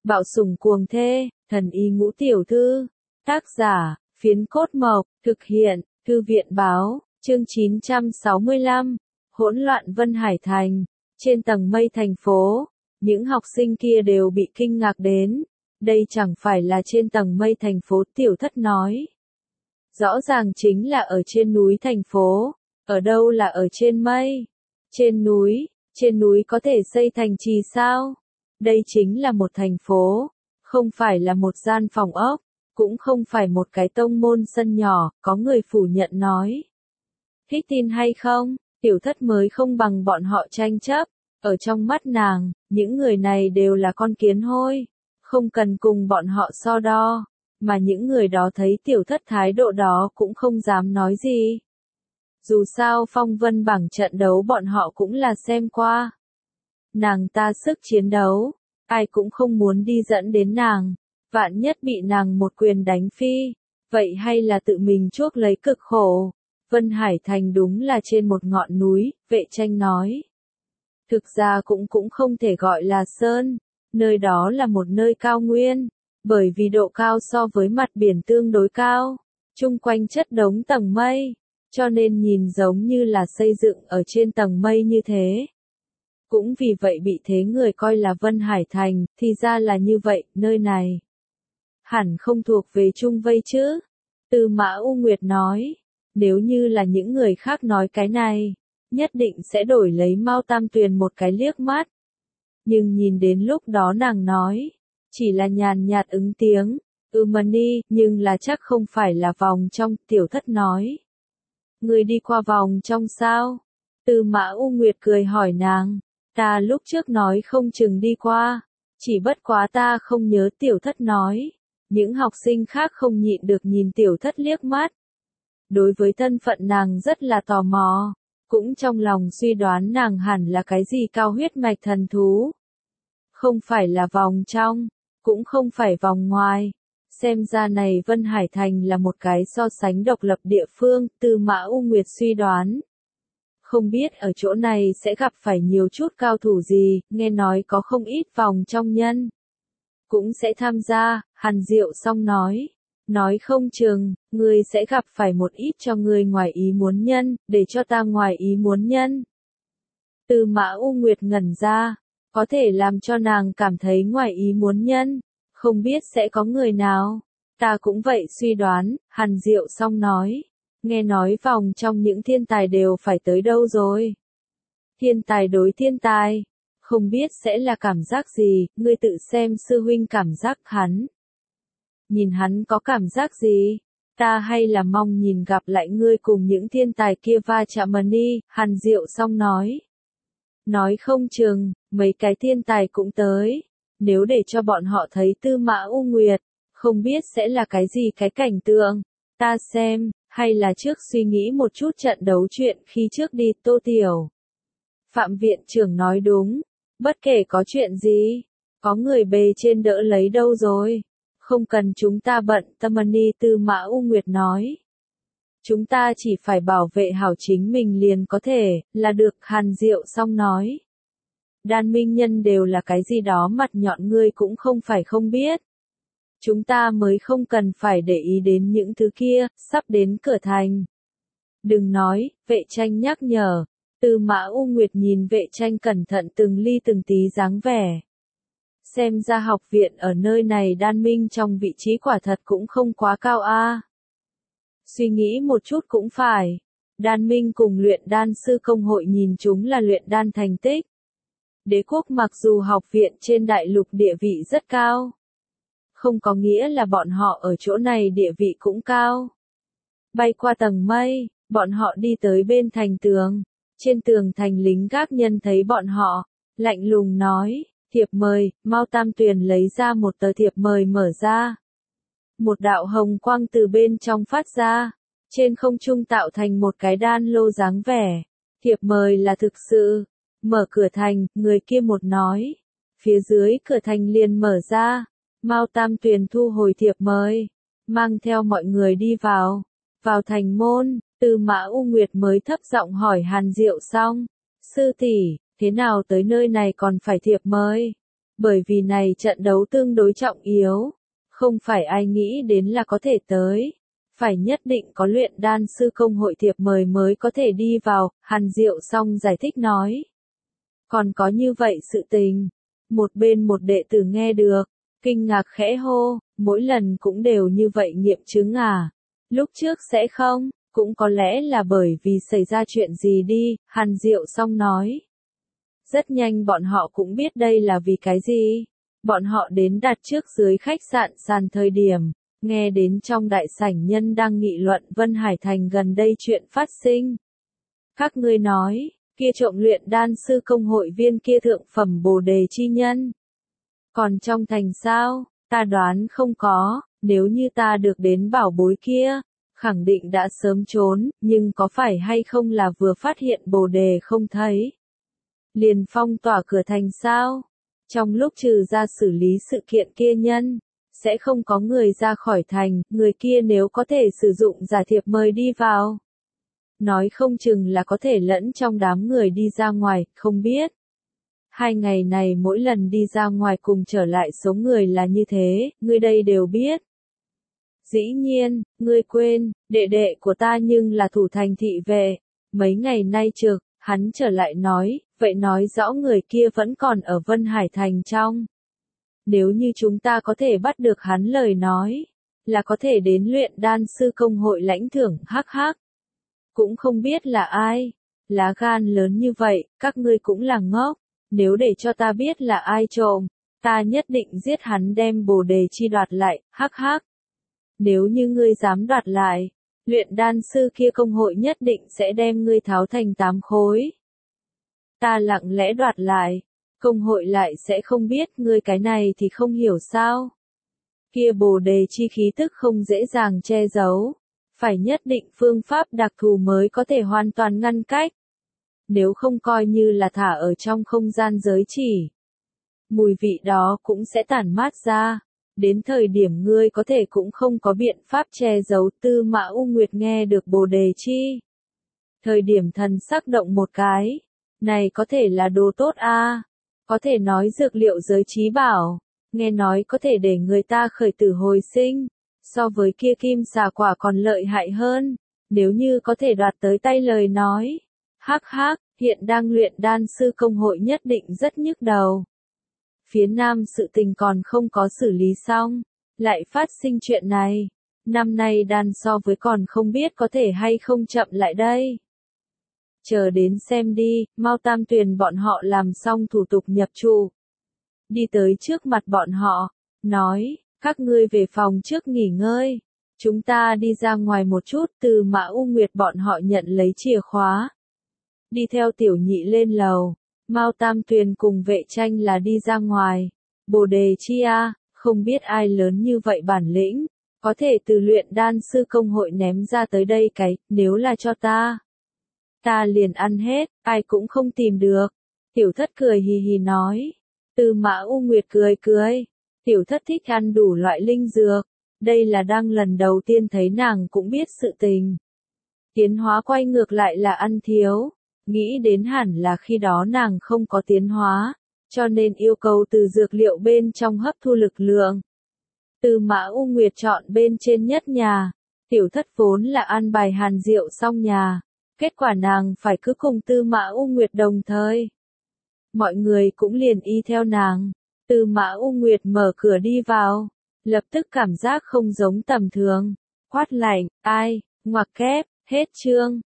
Bạo sủng cuồng thê, thần y ngũ tiểu thư. Tác giả, Phiến Cốt Mộc, thực hiện, Thư viện báo, chương 965, hỗn loạn Vân Hải Thành. Trên tầng mây thành phố, những học sinh kia đều bị kinh ngạc đến. Đây chẳng phải là trên tầng mây thành phố, Tiểu Thất nói. Rõ ràng chính là ở trên núi thành phố, ở đâu là ở trên mây? Trên núi có thể xây thành trì sao? Đây chính là một thành phố, không phải là một gian phòng ốc, cũng không phải một cái tông môn sân nhỏ, có người phủ nhận nói. Thích tin hay không, Tiểu Thất mới không bằng bọn họ tranh chấp, ở trong mắt nàng, những người này đều là con kiến hôi, không cần cùng bọn họ so đo, mà những người đó thấy Tiểu Thất thái độ đó cũng không dám nói gì. Dù sao phong vân bảng trận đấu bọn họ cũng là xem qua. Nàng ta sức chiến đấu, ai cũng không muốn đi dẫn đến nàng, vạn nhất bị nàng một quyền đánh phi, vậy hay là tự mình chuốc lấy cực khổ. Vân Hải Thành đúng là trên một ngọn núi, Vệ Tranh nói. Thực ra cũng không thể gọi là sơn, nơi đó là một nơi cao nguyên, bởi vì độ cao so với mặt biển tương đối cao, chung quanh chất đống tầng mây, cho nên nhìn giống như là xây dựng ở trên tầng mây như thế. Cũng vì vậy bị thế người coi là Vân Hải Thành, thì ra là như vậy, nơi này hẳn không thuộc về Trung Vây chứ. Tư Mã U Nguyệt nói, nếu như là những người khác nói cái này, nhất định sẽ đổi lấy Mao Tam Tuyền một cái liếc mắt. Nhưng nhìn đến lúc đó nàng nói, chỉ là nhàn nhạt ứng tiếng, Mani, nhưng là chắc không phải là vòng trong, Tiểu Thất nói. Người đi qua vòng trong sao? Tư Mã U Nguyệt cười hỏi nàng, ta lúc trước nói không chừng đi qua, chỉ bất quá ta không nhớ, Tiểu Thất nói. Những học sinh khác không nhịn được nhìn Tiểu Thất liếc mắt. Đối với thân phận nàng rất là tò mò, cũng trong lòng suy đoán nàng hẳn là cái gì cao huyết mạch thần thú. Không phải là vòng trong, cũng không phải vòng ngoài. Xem ra này Vân Hải Thành là một cái so sánh độc lập địa phương, Tư Mã U Nguyệt suy đoán. Không biết ở chỗ này sẽ gặp phải nhiều chút cao thủ gì, nghe nói có không ít vòng trong nhân. Cũng sẽ tham gia, Hàn Diệu Song nói không chừng, ngươi sẽ gặp phải một ít cho ngươi ngoài ý muốn nhân, để cho ta ngoài ý muốn nhân. Tư Mã U Nguyệt ngẩn ra, có thể làm cho nàng cảm thấy ngoài ý muốn nhân, không biết sẽ có người nào. Ta cũng vậy suy đoán, Hàn Diệu Song nói, nghe nói vòng trong những thiên tài đều phải tới đâu rồi. Thiên tài đối thiên tài. Không biết sẽ là cảm giác gì, ngươi tự xem sư huynh cảm giác hắn. Nhìn hắn có cảm giác gì? Ta hay là mong nhìn gặp lại ngươi cùng những thiên tài kia va chạm đi, Hàn Diệu Song nói. Nói không chừng, mấy cái thiên tài cũng tới. Nếu để cho bọn họ thấy Tư Mã U Nguyệt, không biết sẽ là cái gì cái cảnh tượng. Ta xem, hay là trước suy nghĩ một chút trận đấu chuyện khi trước đi, Tô Tiểu. Phạm viện trưởng nói đúng. Bất kể có chuyện gì, có người bề trên đỡ lấy đâu rồi. Không cần chúng ta bận tâm, Tư Mã U Nguyệt nói. Chúng ta chỉ phải bảo vệ hảo chính mình liền có thể, là được, Hàn Diệu Song nói. Đan minh nhân đều là cái gì đó mặt nhọn, ngươi cũng không phải không biết. Chúng ta mới không cần phải để ý đến những thứ kia, sắp đến cửa thành. Đừng nói, Vệ Tranh nhắc nhở. Tư Mã U Nguyệt nhìn Vệ Tranh cẩn thận từng ly từng tí dáng vẻ. Xem ra học viện ở nơi này đan minh trong vị trí quả thật cũng không quá cao a. Suy nghĩ một chút cũng phải. Đan minh cùng luyện đan sư công hội nhìn chúng là luyện đan thành tích. Đế quốc mặc dù học viện trên đại lục địa vị rất cao, không có nghĩa là bọn họ ở chỗ này địa vị cũng cao. Bay qua tầng mây, bọn họ đi tới bên thành tường. Trên tường thành lính gác nhân thấy bọn họ, lạnh lùng nói, thiệp mời, Mao Tam Tuyền lấy ra một tờ thiệp mời mở ra. Một đạo hồng quang từ bên trong phát ra, trên không trung tạo thành một cái đan lô dáng vẻ. Thiệp mời là thực sự, mở cửa thành, người kia một nói. Phía dưới cửa thành liền mở ra, Mao Tam Tuyền thu hồi thiệp mời, mang theo mọi người đi vào thành môn. Tư Mã U Nguyệt mới thấp giọng hỏi Hàn Diệu Song, sư tỷ, thế nào tới nơi này còn phải thiệp mời? Bởi vì này trận đấu tương đối trọng yếu, không phải ai nghĩ đến là có thể tới. Phải nhất định có luyện đan sư công hội thiệp mời mới có thể đi vào, Hàn Diệu Song giải thích nói. Còn có như vậy sự tình. Một bên một đệ tử nghe được, kinh ngạc khẽ hô, mỗi lần cũng đều như vậy nghiệm chứng à. Lúc trước sẽ không, cũng có lẽ là bởi vì xảy ra chuyện gì đi, Hàn Diệu Song nói. Rất nhanh bọn họ cũng biết đây là vì cái gì. Bọn họ đến đặt trước dưới khách sạn sàn thời điểm, nghe đến trong đại sảnh nhân đang nghị luận Vân Hải Thành gần đây chuyện phát sinh. Các ngươi nói, kia trộm luyện đan sư công hội viên kia thượng phẩm bồ đề chi nhân. Còn trong thành sao, ta đoán không có, nếu như ta được đến bảo bối kia, khẳng định đã sớm trốn, nhưng có phải hay không là vừa phát hiện bồ đề không thấy. Liền phong tỏa cửa thành sao? Trong lúc trừ ra xử lý sự kiện kia nhân, sẽ không có người ra khỏi thành, người kia nếu có thể sử dụng giả thiệp mời đi vào. Nói không chừng là có thể lẫn trong đám người đi ra ngoài, không biết. 2 ngày này mỗi lần đi ra ngoài cùng trở lại số người là như thế, ngươi đây đều biết. Dĩ nhiên, ngươi quên, đệ đệ của ta nhưng là thủ thành thị vệ, mấy ngày nay trực, hắn trở lại nói, vậy nói rõ người kia vẫn còn ở Vân Hải Thành trong. Nếu như chúng ta có thể bắt được hắn lời nói, là có thể đến luyện đan sư công hội lãnh thưởng, hắc hắc. Cũng không biết là ai, lá gan lớn như vậy, các ngươi cũng là ngốc, nếu để cho ta biết là ai trộm, ta nhất định giết hắn đem bồ đề chi đoạt lại, hắc hắc. Nếu như ngươi dám đoạt lại, luyện đan sư kia công hội nhất định sẽ đem ngươi tháo thành 8 khối. Ta lặng lẽ đoạt lại, công hội lại sẽ không biết, ngươi cái này thì không hiểu sao. Kia bồ đề chi khí tức không dễ dàng che giấu, phải nhất định phương pháp đặc thù mới có thể hoàn toàn ngăn cách. Nếu không coi như là thả ở trong không gian giới chỉ, mùi vị đó cũng sẽ tản mát ra. Đến thời điểm ngươi có thể cũng không có biện pháp che giấu. Tư Mã U Nguyệt nghe được bồ đề chi. Thời điểm thần sắc động một cái. Này có thể là đồ tốt a, có thể nói dược liệu giới trí bảo. Nghe nói có thể để người ta khởi tử hồi sinh. So với kia kim xà quả còn lợi hại hơn. Nếu như có thể đoạt tới tay lời nói. Hắc hắc, hiện đang luyện đan sư công hội nhất định rất nhức đầu. Phía Nam sự tình còn không có xử lý xong, lại phát sinh chuyện này. Năm nay đan so với còn không biết có thể hay không chậm lại đây. Chờ đến xem đi, Mao Tam Tuyền bọn họ làm xong thủ tục nhập trụ. Đi tới trước mặt bọn họ, nói, các ngươi về phòng trước nghỉ ngơi. Chúng ta đi ra ngoài một chút. Từ Mã U Nguyệt bọn họ nhận lấy chìa khóa. Đi theo tiểu nhị lên lầu. Mao Tam Tuyền cùng vệ tranh là đi ra ngoài. Bồ đề chi a, không biết ai lớn như vậy bản lĩnh, có thể từ luyện đan sư công hội ném ra tới đây cái, nếu là cho ta liền ăn hết, ai cũng không tìm được. Tiểu thất cười hì hì nói. Từ Mã U Nguyệt cười cười. Tiểu thất thích ăn đủ loại linh dược. Đây là đang lần đầu tiên thấy nàng cũng biết sự tình. Tiến hóa quay ngược lại là ăn thiếu. Nghĩ đến hẳn là khi đó nàng không có tiến hóa, cho nên yêu cầu từ dược liệu bên trong hấp thu lực lượng. Từ Mã U Nguyệt chọn bên trên nhất nhà, tiểu thất vốn là ăn bài Hàn Diệu xong nhà, kết quả nàng phải cứ cùng Tư Mã U Nguyệt đồng thời. Mọi người cũng liền y theo nàng, Tư Mã U Nguyệt mở cửa đi vào, lập tức cảm giác không giống tầm thường, quát lạnh, ai, ngoặc kép, hết chương.